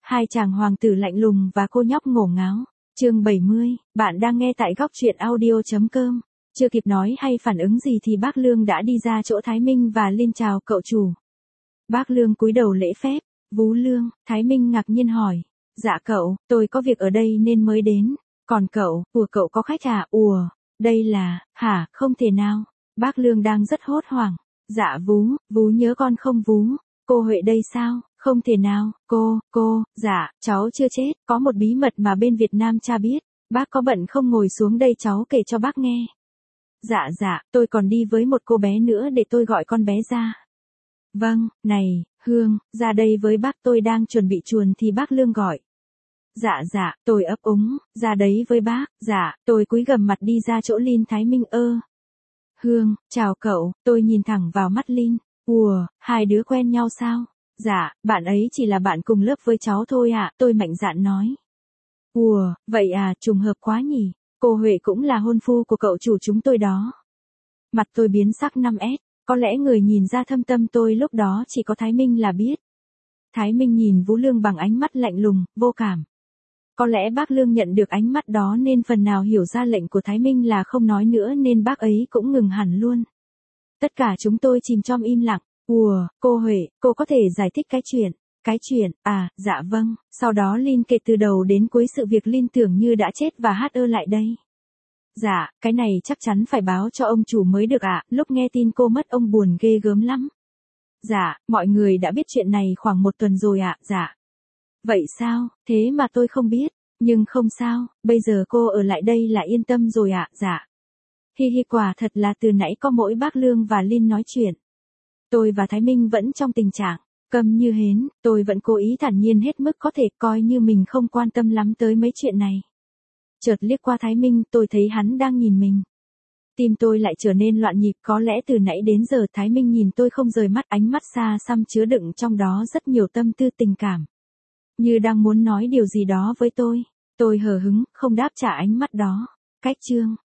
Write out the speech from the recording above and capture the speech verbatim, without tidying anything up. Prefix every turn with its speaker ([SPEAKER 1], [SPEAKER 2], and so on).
[SPEAKER 1] Hai chàng hoàng tử lạnh lùng và cô nhóc ngổ ngáo. Chương bảy mươi, bạn đang nghe tại góc truyện audio chấm com. Chưa kịp nói hay phản ứng gì thì bác Lương đã đi ra chỗ Thái Minh và Linh chào cậu chủ. Bác Lương cúi đầu lễ phép. Vú Lương, Thái Minh ngạc nhiên hỏi. Dạ cậu, tôi có việc ở đây nên mới đến. Còn cậu, ủa cậu có khách à? Ủa, đây là, hả, không thể nào. Bác Lương đang rất hốt hoảng. Dạ vú, vú nhớ con không vú? Cô Huệ đây sao? Không thể nào, cô, cô, dạ, cháu chưa chết, có một bí mật mà bên Việt Nam cha biết, bác có bận không ngồi xuống đây cháu kể cho bác nghe. Dạ dạ, tôi còn đi với một cô bé nữa để tôi gọi con bé ra. Vâng, này, Hương, ra đây với bác, tôi đang chuẩn bị chuồn thì bác Lương gọi. Dạ dạ, tôi ấp úng, ra đấy với bác, dạ, tôi cúi gằm mặt đi ra chỗ Linh. Thái Minh ơ. Hương, chào cậu, tôi nhìn thẳng vào mắt Linh. Ùa, hai đứa quen nhau sao? Dạ, bạn ấy chỉ là bạn cùng lớp với cháu thôi ạ, tôi mạnh dạn nói. Ùa, vậy à, trùng hợp quá nhỉ, cô Huệ cũng là hôn phu của cậu chủ chúng tôi đó. Mặt tôi biến sắc năm S, có lẽ người nhìn ra thâm tâm tôi lúc đó chỉ có Thái Minh là biết. Thái Minh nhìn Vũ Lương bằng ánh mắt lạnh lùng, vô cảm. Có lẽ bác Lương nhận được ánh mắt đó nên phần nào hiểu ra lệnh của Thái Minh là không nói nữa nên bác ấy cũng ngừng hẳn luôn. Tất cả chúng tôi chìm trong im lặng. Ùa, cô Huệ, cô có thể giải thích cái chuyện. Cái chuyện, à, dạ vâng. Sau đó Linh kể từ đầu đến cuối sự việc Linh tưởng như đã chết và hát ơ lại đây. Dạ, cái này chắc chắn phải báo cho ông chủ mới được ạ, lúc nghe tin cô mất ông buồn ghê gớm lắm. Dạ, mọi người đã biết chuyện này khoảng một tuần rồi ạ, dạ. Vậy sao, thế mà tôi không biết, nhưng không sao, bây giờ cô ở lại đây là yên tâm rồi ạ, dạ. Hi hi, quả thật là từ nãy có mỗi bác Lương và Linh nói chuyện. Tôi và Thái Minh vẫn trong tình trạng câm như hến, tôi vẫn cố ý thản nhiên hết mức có thể, coi như mình không quan tâm lắm tới mấy chuyện này. Chợt liếc qua Thái Minh, tôi thấy hắn đang nhìn mình. Tim tôi lại trở nên loạn nhịp, có lẽ từ nãy đến giờ Thái Minh nhìn tôi không rời mắt, ánh mắt xa xăm chứa đựng trong đó rất nhiều tâm tư tình cảm. Như đang muốn nói điều gì đó với tôi. Tôi hờ hững, không đáp trả ánh mắt đó. Cách chương